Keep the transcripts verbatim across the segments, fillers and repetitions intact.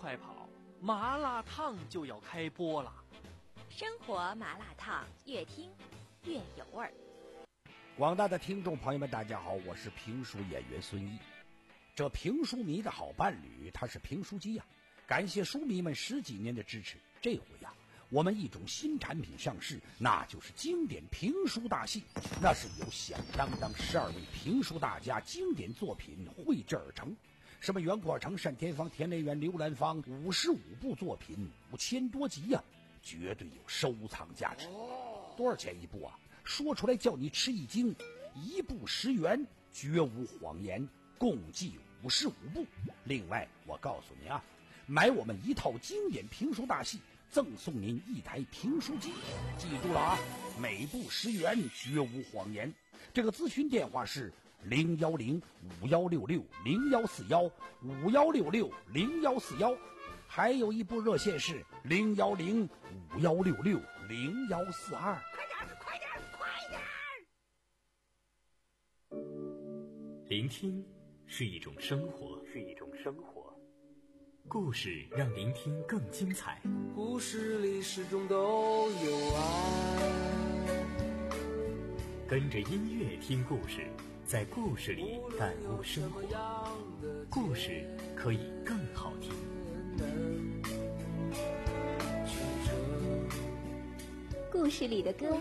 快跑，麻辣烫就要开播了。 生活麻辣烫，越听越有味儿。 广大的听众朋友们，大家好，我是评书演员孙毅。这评书迷的好伴侣，他是评书机呀、啊！感谢书迷们十几年的支持，这回呀、啊，我们一种新产品上市，那就是经典评书大戏。那是由响当当十二位评书大家经典作品绘制而成。什么袁阔成、单田芳、田雷元、刘兰芳，五十五部作品，五千多集呀、啊，绝对有收藏价值。多少钱一部啊？说出来叫你吃一惊，一部十元，绝无谎言，共计五十五部。另外，我告诉你啊，买我们一套经典评书大戏，赠送您一台评书机。记住了啊，每部十元，绝无谎言。这个咨询电话是零幺零五幺六六零幺四幺五幺六六零幺四幺，还有一部热线是零幺零五幺六六零幺四二。 快点，快点，快点！ 聆听是一种生活，是一种生活。故事让聆听更精彩。 故事里始终都有爱。 跟着音乐听故事，在故事里感悟生活。故事可以更好听。 故事里的歌。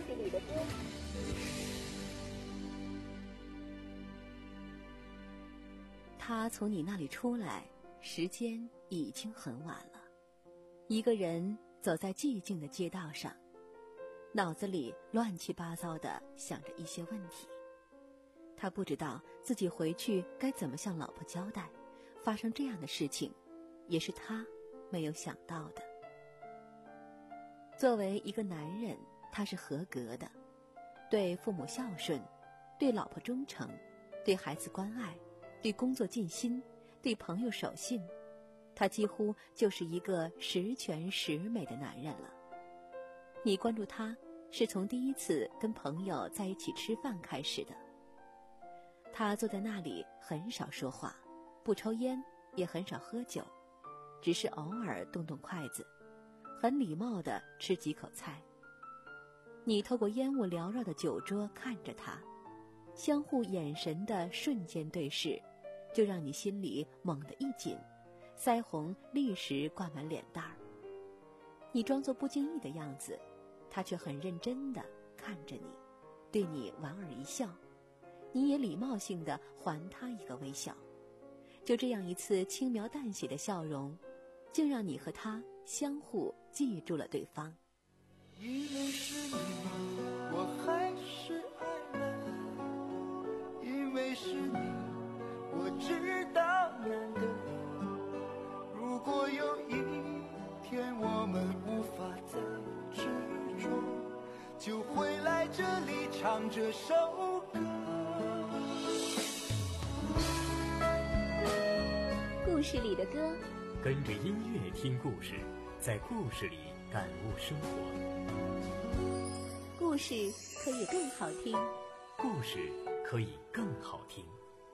他从你那里出来，时间已经很晚了。一个人走在寂静的街道上，脑子里乱七八糟地想着一些问题。他不知道自己回去该怎么向老婆交代，发生这样的事情也是他没有想到的。作为一个男人，他是合格的，对父母孝顺，对老婆忠诚，对孩子关爱，对工作尽心，对朋友守信，他几乎就是一个十全十美的男人了。你关注他是从第一次跟朋友在一起吃饭开始的。他坐在那里很少说话，不抽烟，也很少喝酒，只是偶尔动动筷子，很礼貌地吃几口菜。你透过烟雾缭绕的酒桌看着他，相互眼神的瞬间对视，就让你心里猛地一紧，腮红立时挂满脸蛋儿。你装作不经意的样子，他却很认真地看着你，对你莞尔一笑，你也礼貌性地还他一个微笑。就这样一次轻描淡写的笑容，竟让你和他相互记住了对方。 因为是你，我还是爱了，因为是你，我知道难得。如果有一天我们无法再执着，就会来这里唱这首歌。 故事里的歌， 跟着音乐听故事，在故事里感悟生活。 故事可以更好听， 故事可以更好听。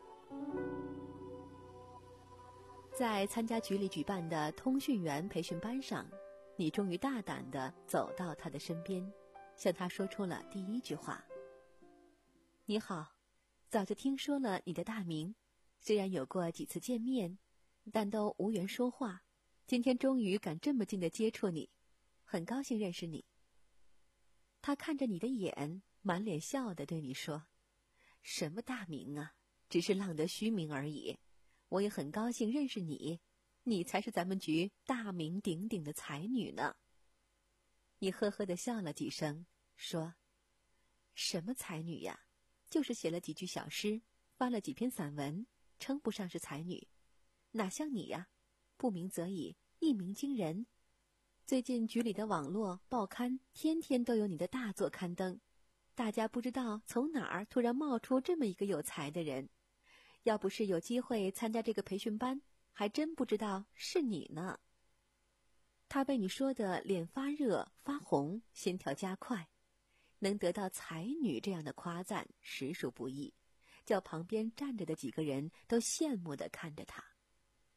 在参加局里举办的通讯员培训班上，你终于大胆地走到他的身边，向他说出了第一句话：你好，早就听说了你的大名，虽然有过几次见面，但都无缘说话，今天终于敢这么近地接触你，很高兴认识你。他看着你的眼，满脸笑地对你说：什么大名啊，只是浪得虚名而已。我也很高兴认识你，你才是咱们局大名鼎鼎的才女呢。你呵呵地笑了几声，说：什么才女呀？就是写了几句小诗，发了几篇散文，称不上是才女。哪像你呀，不鸣则已，一鸣惊人。最近局里的网络报刊天天都有你的大作刊登，大家不知道从哪儿突然冒出这么一个有才的人，要不是有机会参加这个培训班，还真不知道是你呢。他被你说的脸发热发红，心跳加快，能得到才女这样的夸赞实属不易，叫旁边站着的几个人都羡慕地看着他。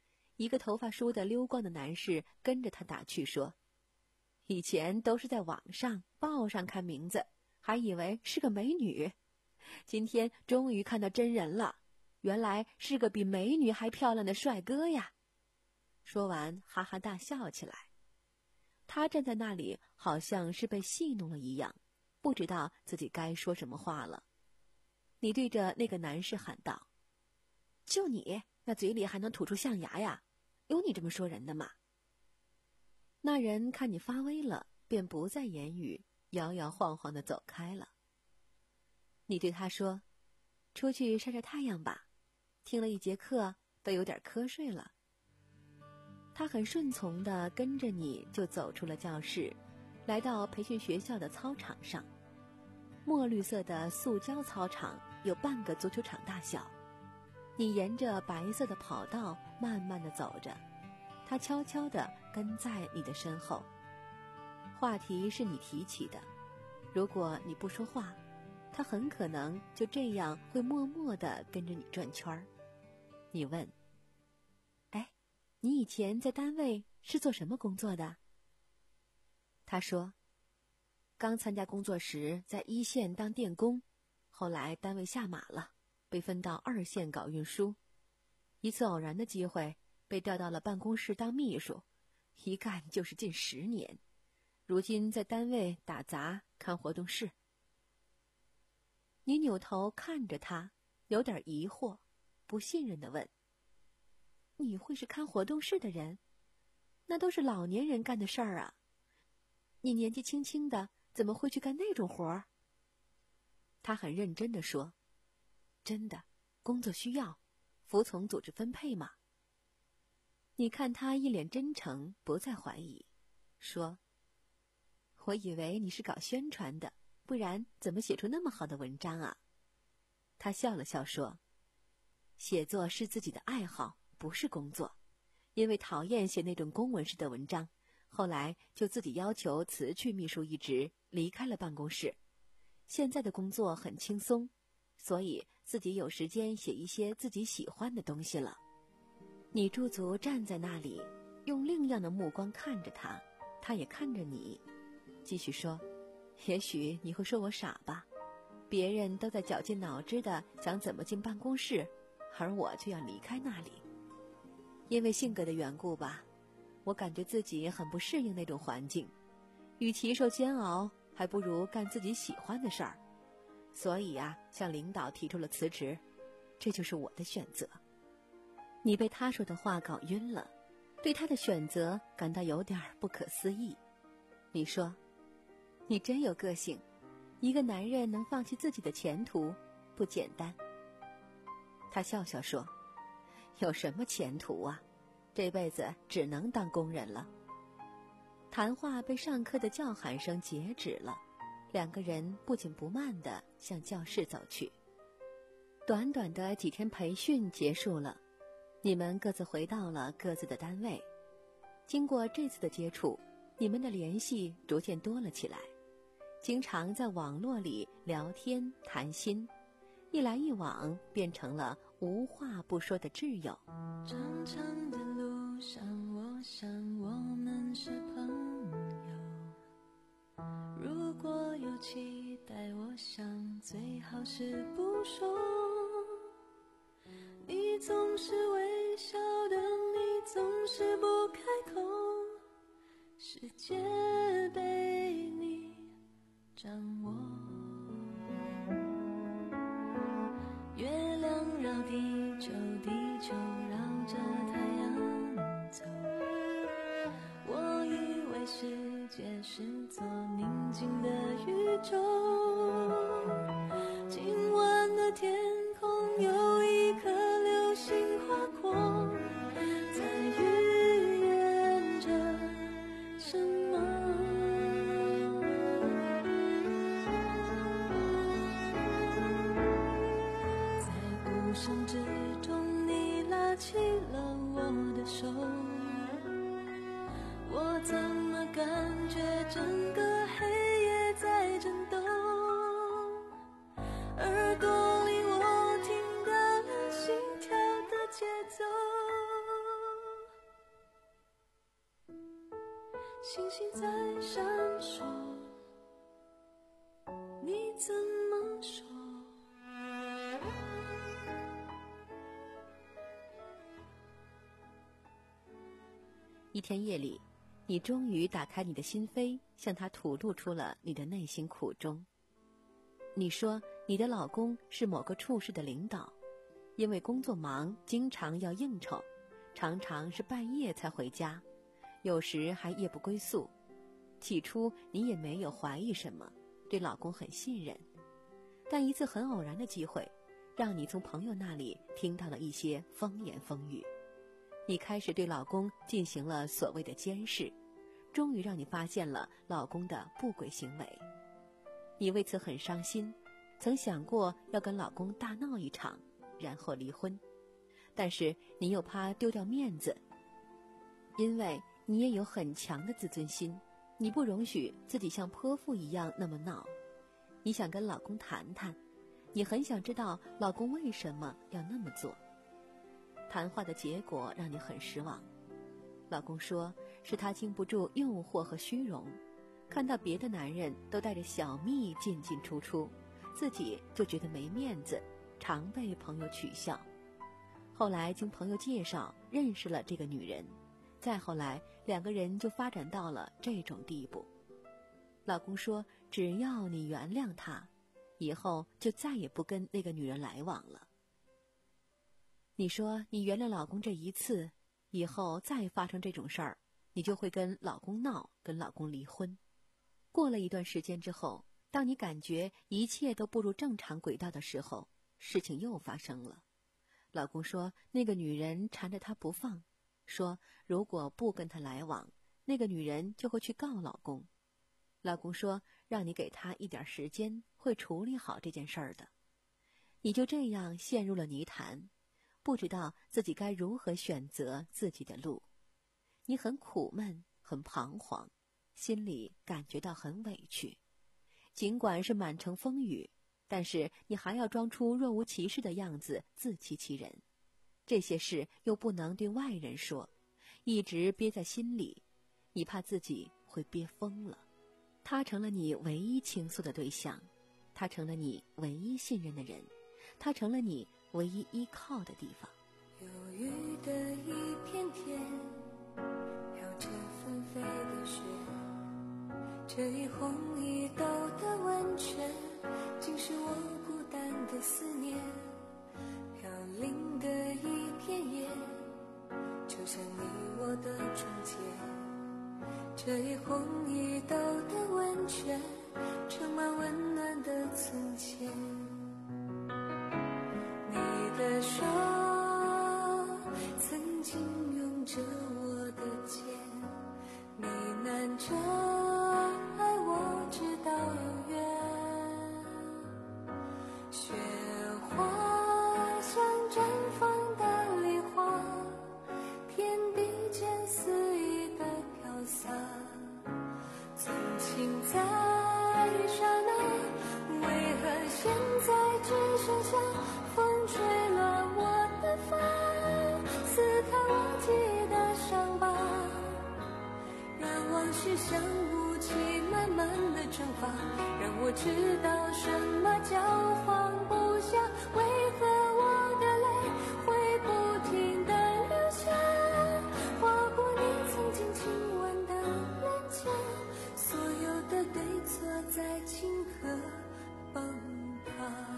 一个头发梳得溜光的男士跟着他打趣说，以前都是在网上报上看名字，还以为是个美女，今天终于看到真人了，原来是个比美女还漂亮的帅哥呀。说完哈哈大笑起来。他站在那里好像是被戏弄了一样，不知道自己该说什么话了。你对着那个男士喊道，就你那嘴里还能吐出象牙呀，有你这么说人的吗？那人看你发威了，便不再言语，摇摇晃晃地走开了。你对他说，出去晒晒太阳吧，听了一节课都有点瞌睡了。他很顺从地跟着你就走出了教室，来到培训学校的操场上。墨绿色的塑胶操场有半个足球场大小，你沿着白色的跑道慢慢地走着，他悄悄地跟在你的身后。话题是你提起的，如果你不说话，他很可能就这样会默默地跟着你转圈儿。你问，哎，你以前在单位是做什么工作的？他说，刚参加工作时在一线当电工，后来单位下马了，被分到二线搞运输。一次偶然的机会，被调到了办公室当秘书，一干就是近十年。如今在单位打杂看活动室。你扭头看着他，有点疑惑，不信任地问，你会是看活动室的人？那都是老年人干的事儿啊，你年纪轻轻的怎么会去干那种活儿？他很认真地说，真的，工作需要，服从组织分配嘛。你看他一脸真诚，不再怀疑，说，我以为你是搞宣传的，不然怎么写出那么好的文章啊？他笑了笑说，写作是自己的爱好，不是工作。因为讨厌写那种公文式的文章，后来就自己要求辞去秘书一职，离开了办公室。现在的工作很轻松，所以自己有时间写一些自己喜欢的东西了。你驻足站在那里，用另样的目光看着他，他也看着你，继续说，也许你会说我傻吧，别人都在绞尽脑汁的想怎么进办公室，而我却要离开那里。因为性格的缘故吧，我感觉自己很不适应那种环境，与其受煎熬，还不如干自己喜欢的事儿。所以啊，向领导提出了辞职，这就是我的选择。你被他说的话搞晕了，对他的选择感到有点不可思议。你说，你真有个性，一个男人能放弃自己的前途，不简单。他笑笑说，有什么前途啊，这辈子只能当工人了。谈话被上课的叫喊声截止了，两个人不紧不慢地向教室走去。短短的几天培训结束了，你们各自回到了各自的单位。经过这次的接触，你们的联系逐渐多了起来，经常在网络里聊天谈心，一来一往变成了无话不说的挚友。 长长的路上，我想我们是朋友，如果有期待，我想最好是不说。你总是微笑的，你总是不开口，世界被你掌握。月亮绕地球，地球绕着太阳走。我以为世界是座宁静的宇宙，今晚的天空有一颗流星划过，在预言着什么？无声之中，你拉起了我的手，我怎么感觉整个黑夜在震动？耳朵里我听到了心跳的节奏。 星星在闪烁，你怎么说？ 一天夜里，你终于打开你的心扉，向他吐露出了你的内心苦衷。你说你的老公是某个处室的领导，因为工作忙，经常要应酬，常常是半夜才回家，有时还夜不归宿。起初你也没有怀疑什么，对老公很信任。但一次很偶然的机会，让你从朋友那里听到了一些风言风语。你开始对老公进行了所谓的监视，终于让你发现了老公的不轨行为。你为此很伤心，曾想过要跟老公大闹一场，然后离婚。但是你又怕丢掉面子，因为你也有很强的自尊心，你不容许自己像泼妇一样那么闹。你想跟老公谈谈，你很想知道老公为什么要那么做。谈话的结果让你很失望，老公说是他经不住诱惑和虚荣，看到别的男人都带着小蜜进进出出，自己就觉得没面子，常被朋友取笑。后来经朋友介绍认识了这个女人，再后来两个人就发展到了这种地步。老公说只要你原谅他，以后就再也不跟那个女人来往了。你说你原谅老公这一次，以后再发生这种事儿，你就会跟老公闹，跟老公离婚。过了一段时间之后，当你感觉一切都步入正常轨道的时候，事情又发生了。老公说那个女人缠着他不放，说如果不跟他来往，那个女人就会去告老公。老公说让你给他一点时间，会处理好这件事儿的。你就这样陷入了泥潭，不知道自己该如何选择自己的路。你很苦闷，很彷徨，心里感觉到很委屈。尽管是满城风雨，但是你还要装出若无其事的样子，自欺欺人。这些事又不能对外人说，一直憋在心里，你怕自己会憋疯了。他成了你唯一倾诉的对象，他成了你唯一信任的人，他成了你唯一依靠的地方。 忧郁的一片天，飘着纷飞的雪，这一红一抖的温泉，竟是我孤单的思念。飘零的一片叶，就像你我的从前，这一红一抖的温泉，盛满温暖的从前。你的手曾经拥着我的肩，呢喃着爱我直到永远。雪花像绽放的梨花，天地间肆意的飘洒。曾经在刹那，为何现在只剩下风吹乱我的发，撕开我记忆的伤疤，让往事像雾气慢慢的蒸发，让我知道什么叫放不下。为何我的泪会不停地流下，划过你曾经亲吻的脸颊，所有的对错在顷刻崩塌。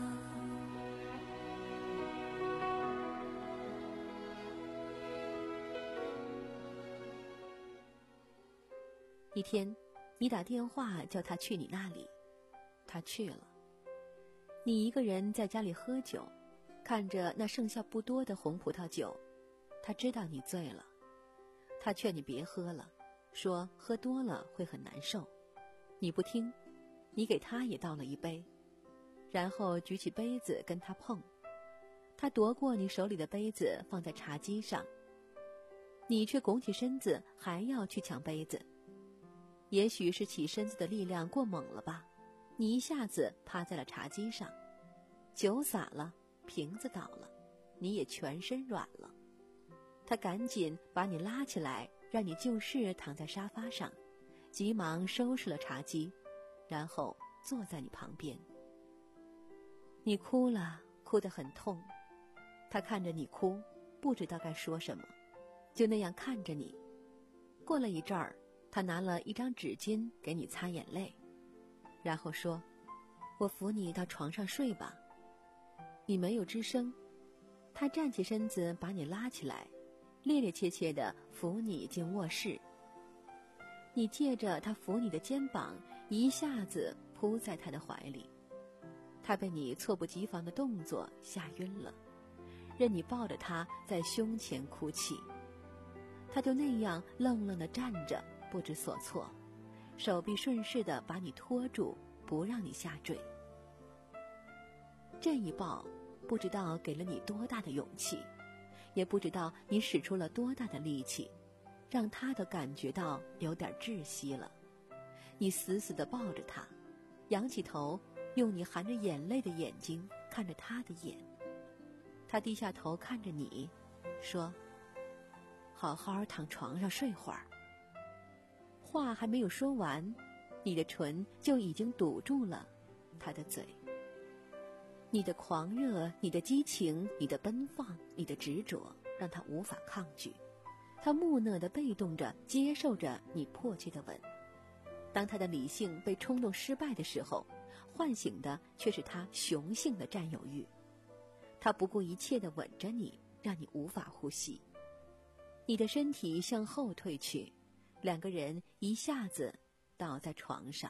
一天，你打电话叫他去你那里，他去了。你一个人在家里喝酒，看着那剩下不多的红葡萄酒，他知道你醉了，他劝你别喝了，说喝多了会很难受。你不听，你给他也倒了一杯，然后举起杯子跟他碰，他夺过你手里的杯子放在茶几上，你却拱起身子还要去抢杯子。也许是起身子的力量过猛了吧，你一下子趴在了茶几上，酒洒了，瓶子倒了，你也全身软了。他赶紧把你拉起来，让你就势躺在沙发上， 急忙收拾了茶几，然后坐在你旁边。你哭了，哭得很痛。他看着你哭，不知道该说什么，就那样看着你。过了一阵儿，他拿了一张纸巾给你擦眼泪，然后说：“我扶你到床上睡吧。”你没有吱声。他站起身子把你拉起来，趔趔趄趄地扶你进卧室。你借着他扶你的肩膀，一下子扑在他的怀里。他被你猝不及防的动作吓晕了，任你抱着他在胸前哭泣。他就那样愣愣地站着，不知所措，手臂顺势地把你拖住，不让你下坠。这一抱，不知道给了你多大的勇气，也不知道你使出了多大的力气，让他都感觉到有点窒息了。你死死地抱着他，仰起头，用你含着眼泪的眼睛看着他的眼。他低下头看着你，说：“好好躺床上睡会儿。”话还没有说完，你的唇就已经堵住了他的嘴。你的狂热，你的激情，你的奔放，你的执着，让他无法抗拒。他木讷地被动着接受着你迫切的吻。当他的理性被冲动失败的时候，唤醒的却是他雄性的占有欲。他不顾一切地吻着你，让你无法呼吸。你的身体向后退去，两个人一下子倒在床上。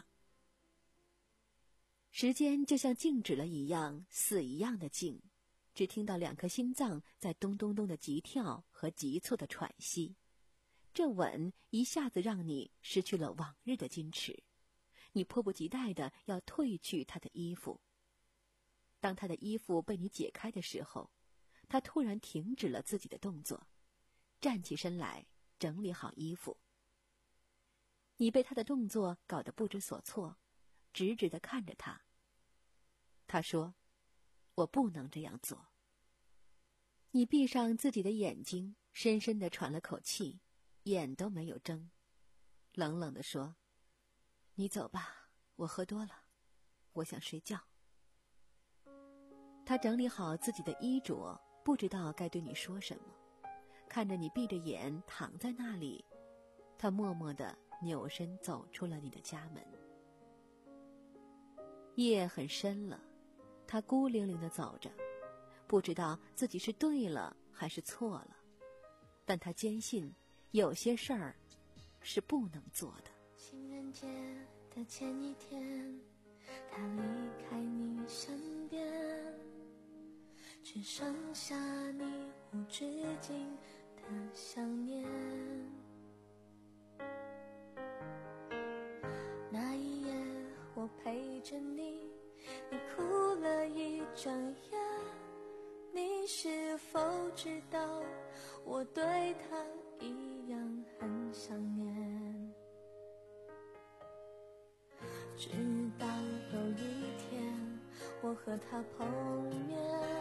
时间就像静止了一样，死一样的静，只听到两颗心脏在咚咚咚的急跳和急促的喘息。这吻一下子让你失去了往日的矜持，你迫不及待地要褪去他的衣服。当他的衣服被你解开的时候，他突然停止了自己的动作，站起身来整理好衣服。你被他的动作搞得不知所措，直直地看着他。他说：“我不能这样做。”你闭上自己的眼睛，深深地喘了口气，眼都没有睁，冷冷地说：“你走吧，我喝多了，我想睡觉。”他整理好自己的衣着，不知道该对你说什么。看着你闭着眼躺在那里，他默默地扭身走出了你的家门。夜很深了，他孤零零地走着，不知道自己是对了还是错了，但他坚信有些事儿是不能做的。 情人节的前一天，他离开你身边，只剩下你无止境的想念。那一夜我陪着你，你哭了一整夜，你是否知道我对他一样很想念？直到有一天我和他碰面，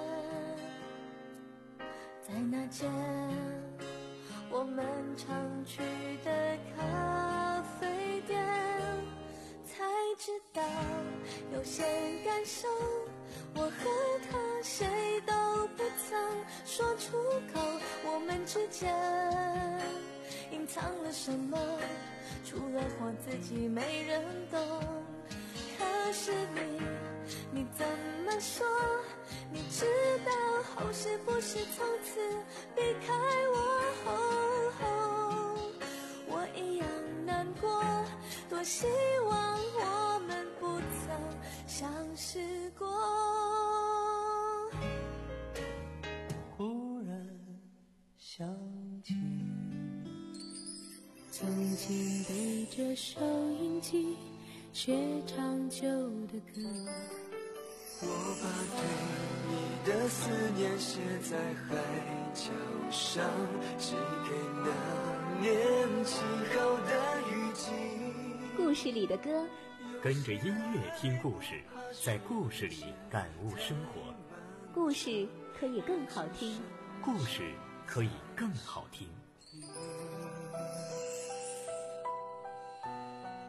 在那间我们常去的咖啡店，才知道有些感受我和他谁都不曾说出口，我们之间隐藏了什么，除了我自己没人懂。可是你你怎么说？你知道后是不是从此离开我后，我一样难过，多希望我们不曾相识过。 忽然想起曾经对着收音机学唱旧的歌， 我把对你的思念写在海角上，寄给那年起好的雨季。 故事里的歌， 跟着音乐听故事，在故事里感悟生活。 故事可以更好听， 故事可以更好听。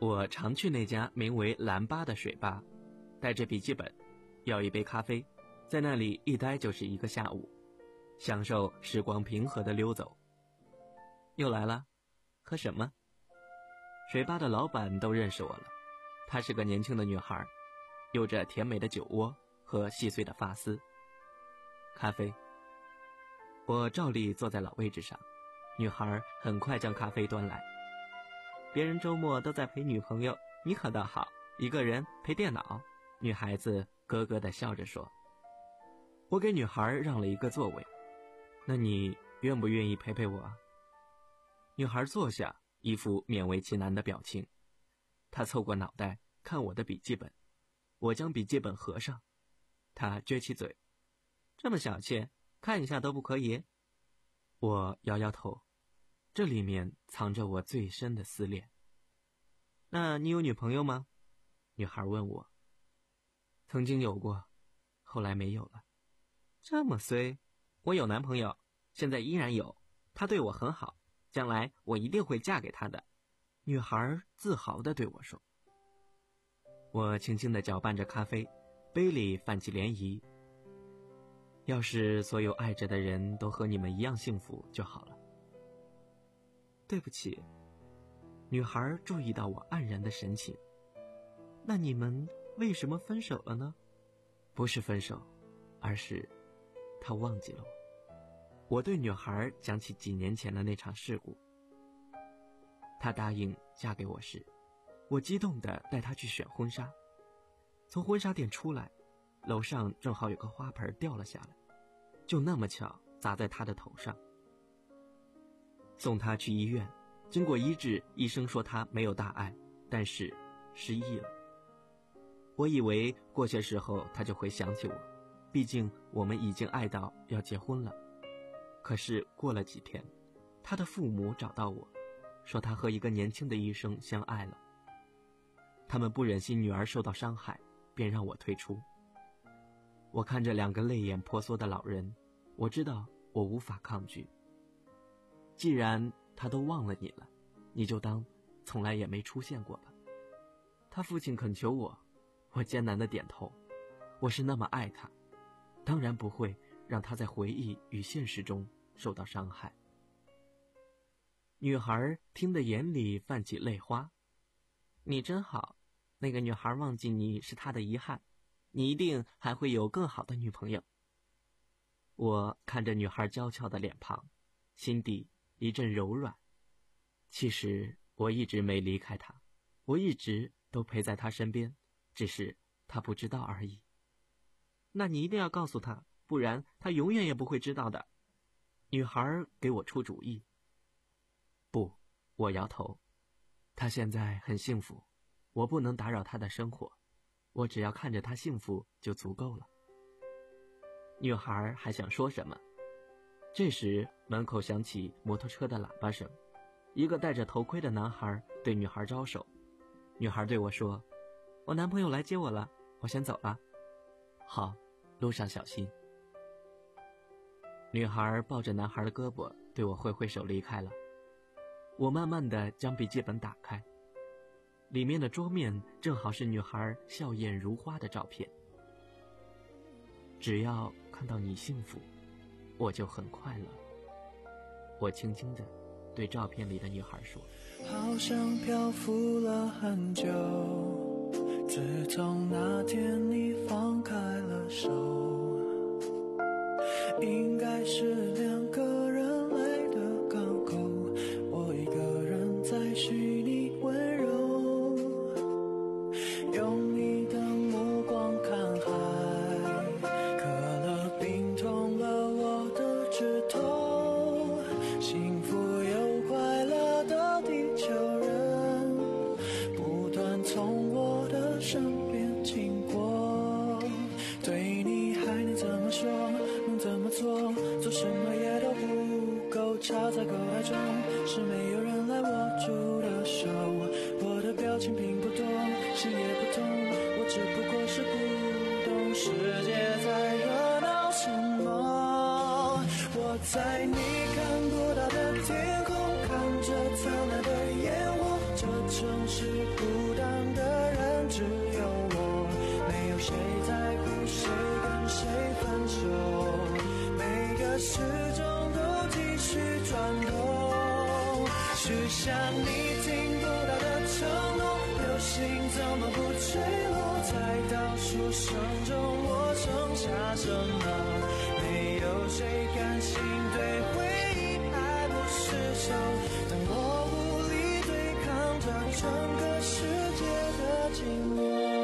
我常去那家名为蓝吧的水吧，带着笔记本，要一杯咖啡，在那里一待就是一个下午，享受时光平和的溜走。又来了，喝什么？水吧的老板都认识我了，她是个年轻的女孩，有着甜美的酒窝和细碎的发丝。咖啡。我照例坐在老位置上，女孩很快将咖啡端来。别人周末都在陪女朋友，你可倒好，一个人陪电脑。女孩子咯咯地笑着说。我给女孩让了一个座位，那你愿不愿意陪陪我？女孩坐下，一副勉为其难的表情。她凑过脑袋看我的笔记本，我将笔记本合上，她撅起嘴，这么小气，看一下都不可以？我摇摇头，这里面藏着我最深的思念。那你有女朋友吗？女孩问我。曾经有过，后来没有了。这么衰？我有男朋友，现在依然有，他对我很好，将来我一定会嫁给他的。女孩自豪地对我说。我轻轻地搅拌着咖啡，杯里泛起涟漪。要是所有爱着的人都和你们一样幸福就好了。对不起。女孩注意到我黯然的神情。那你们为什么分手了呢？不是分手，而是她忘记了我。我对女孩讲起几年前的那场事故。她答应嫁给我时，我激动地带她去选婚纱。从婚纱店出来，楼上正好有个花盆掉了下来，就那么巧砸在她的头上。送她去医院，经过医治，医生说她没有大碍，但是失忆了。我以为过些时候她就会想起我，毕竟我们已经爱到要结婚了。可是过了几天，她的父母找到我，说她和一个年轻的医生相爱了。他们不忍心女儿受到伤害，便让我退出。我看着两个泪眼婆娑的老人，我知道我无法抗拒。既然他都忘了你了，你就当从来也没出现过吧。他父亲恳求我，我艰难地点头。我是那么爱他，当然不会让他在回忆与现实中受到伤害。女孩听得眼里泛起泪花。你真好，那个女孩忘记你是她的遗憾，你一定还会有更好的女朋友。我看着女孩娇俏的脸庞，心底一阵柔软。其实我一直没离开她，我一直都陪在她身边，只是她不知道而已。那你一定要告诉她，不然她永远也不会知道的。女孩给我出主意。不，我摇头。她现在很幸福，我不能打扰她的生活，我只要看着她幸福就足够了。女孩还想说什么，这时门口响起摩托车的喇叭声，一个戴着头盔的男孩对女孩招手。女孩对我说，我男朋友来接我了，我先走了。好，路上小心。女孩抱着男孩的胳膊对我挥挥手离开了。我慢慢地将笔记本打开，里面的桌面正好是女孩笑靥如花的照片。只要看到你幸福，我就很快乐。我轻轻地对照片里的女孩说， 好像漂浮了很久，自从那天你放开了手，应该是两个人来的港口，我一个人在虚拟温柔，用你的目光看海，可乐冰痛了我的指头，幸福又快乐的地球人不断从我的身边经过，对你还能怎么说，能怎么做，做什么也都不够，插在口袋中是没有人来握住的手，我的表情并不多，心也不痛，我只不过是不懂世界在热闹什么。我在你看不到的天空，看着灿烂的烟火，这城市，孤单的人只有我，没有谁在乎谁跟谁分手，每个时钟都继续转动，许下你听不到的承诺，流星怎么不坠落？在倒数声中，我剩下什么？没有谁甘心对回忆爱不释手，当我无力对抗着整个世界的寂寞。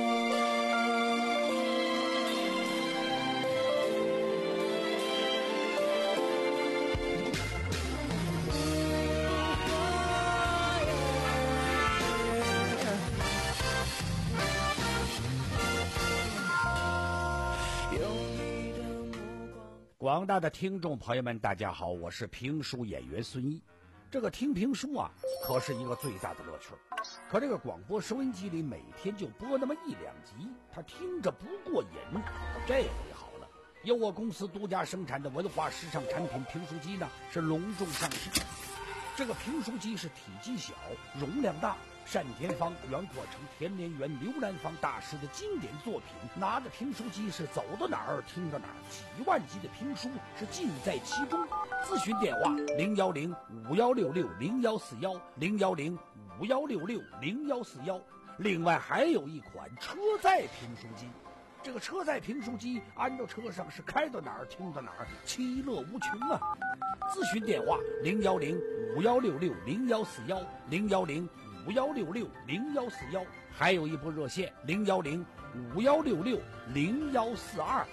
广大的听众朋友们，大家好，我是评书演员孙一。这个听评书啊，可是一个最大的乐趣。可这个广播收音机里每天就播那么一两集，他听着不过瘾。这回好了，由我公司独家生产的文化时尚产品评书机呢，是隆重上市。这个评书机是体积小，容量大，单田芳、袁阔成、田连元、刘兰芳大师的经典作品，拿着评书机是走到哪儿听到哪儿，几万集的评书是尽在其中。咨询电话零幺零五幺六六零幺四幺零幺零五幺六六零幺四幺。另外还有一款车载评书机，这个车载评书机安到车上是开到哪儿听到哪儿，其乐无穷啊！咨询电话零幺零五幺六六零幺四幺零幺零五幺六六零幺四幺，还有一部热线零幺零五幺六六零幺四二。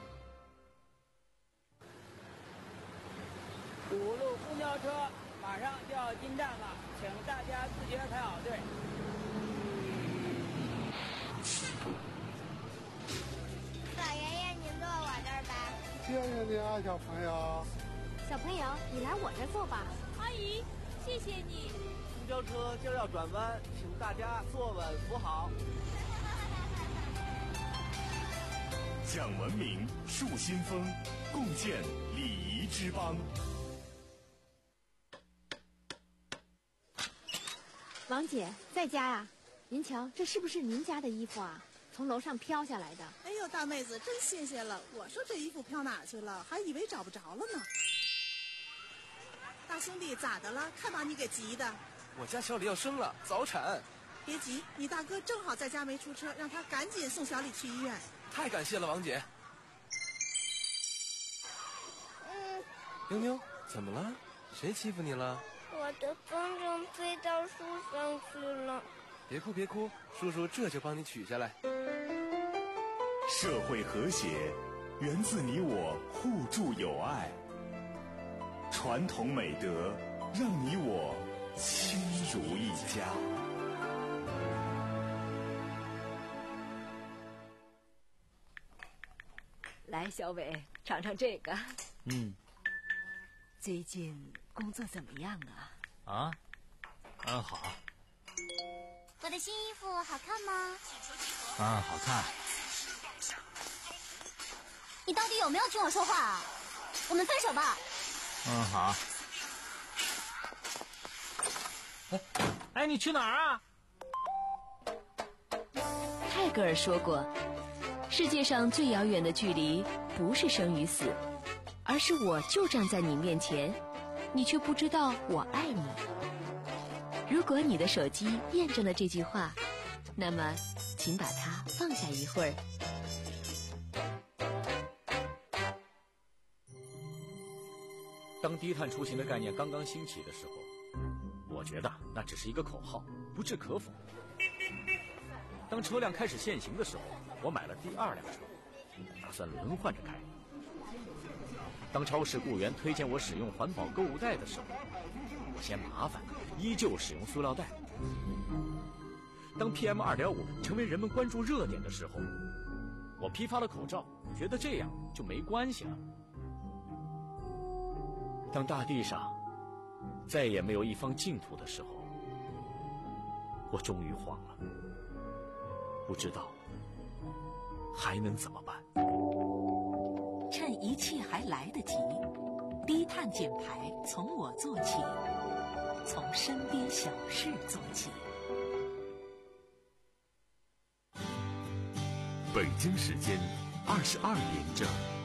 五路公交车马上就要进站了，请大家自觉排好队。 老爷爷，您坐我这儿吧。 谢谢你啊，小朋友。 小朋友，你来我这儿坐吧。 阿姨，谢谢你。 公交车就要转弯，请大家坐稳扶好。 讲文明，树新风，共建礼仪之邦。 王姐，在家呀？您瞧，这是不是您家的衣服啊？从楼上飘下来的。 哎呦，大妹子，真新鲜了！我说这衣服飘哪儿去了，还以为找不着了呢。大兄弟，咋的了？看把你给急的。 我家小李要生了，早产。 别急，你大哥正好在家没出车，让他赶紧送小李去医院。 太感谢了，王姐。 嗯， 妞妞，怎么了？谁欺负你了？ 我的风筝飞到树上去了。 别哭别哭，叔叔这就帮你取下来。 社会和谐源自你我互助友爱，传统美德让你我亲如一家。 来，小伟，尝尝这个。 嗯。 最近工作怎么样啊？ 啊，很好。 我的新衣服好看吗？ 啊，好看。 你到底有没有听我说话啊？我们分手吧。 嗯，好。哎，哎，你去哪儿啊？ 泰戈尔说过，世界上最遥远的距离不是生与死，而是我就站在你面前，你却不知道我爱你。如果你的手机验证了这句话，那么请把它放下一会儿。 当低碳出行的概念刚刚兴起的时候，我觉得那只是一个口号，不置可否。当车辆开始限行的时候，我买了第二辆车，打算轮换着开。当超市雇员推荐我使用环保购物袋的时候，我嫌麻烦，依旧使用塑料袋。当 P M 二点五 成为人们关注热点的时候，我批发了口罩，觉得这样就没关系了。当大地上再也没有一方净土的时候，我终于慌了，不知道还能怎么办。 趁一切还来得及，低碳减排从我做起。 从身边小事做起。 北京时间二十二点整。